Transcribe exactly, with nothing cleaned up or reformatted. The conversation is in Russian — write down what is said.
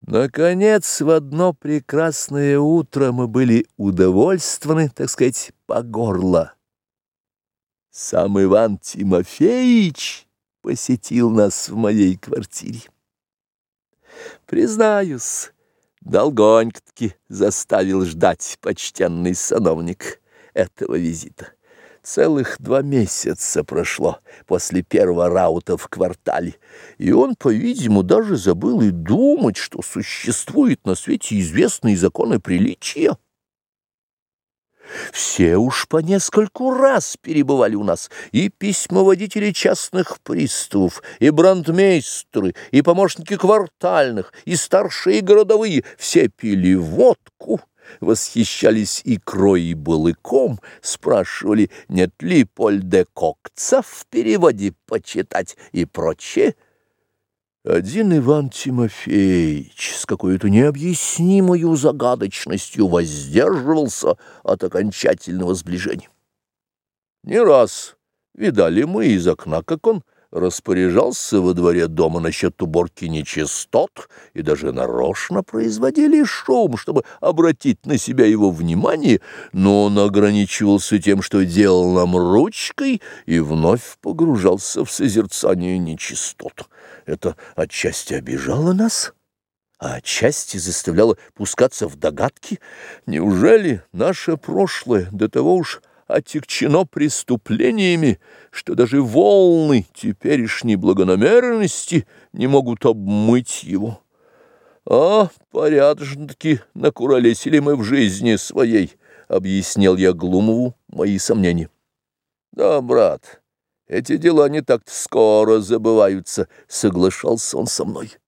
Наконец, в одно прекрасное утро мы были удовольствованы, так сказать, по горло. Сам Иван Тимофеич посетил нас в моей квартире. Признаюсь, долгонько-таки заставил ждать почтенный сановник этого визита. Целых два месяца прошло после первого раута в квартале, и он, по-видимому, даже забыл и думать, что существуют на свете известные законы приличия. Все уж по нескольку раз перебывали у нас, и письмоводители частных приставов, и брандмейстеры, и помощники квартальных, и старшие городовые, все пили водку, восхищались икрой и балыком, спрашивали, нет ли Поль де Кокца в переводе почитать и прочее. Один Иван Тимофеич с какой-то необъяснимою загадочностью воздерживался от окончательного сближения. Не раз видали мы из окна, как он распоряжался во дворе дома насчет уборки нечистот, и даже нарочно производили шум, чтобы обратить на себя его внимание, но он ограничивался тем, что делал нам ручкой, и вновь погружался в созерцание нечистот. Это отчасти обижало нас, а отчасти заставляло пускаться в догадки. Неужели наше прошлое до того уж отягчено преступлениями, что даже волны теперешней благонамеренности не могут обмыть его? А порядочно-таки накуролесили мы в жизни своей, — объяснял я Глумову мои сомнения. Да, брат, эти дела не так-то скоро забываются, — соглашался он со мной.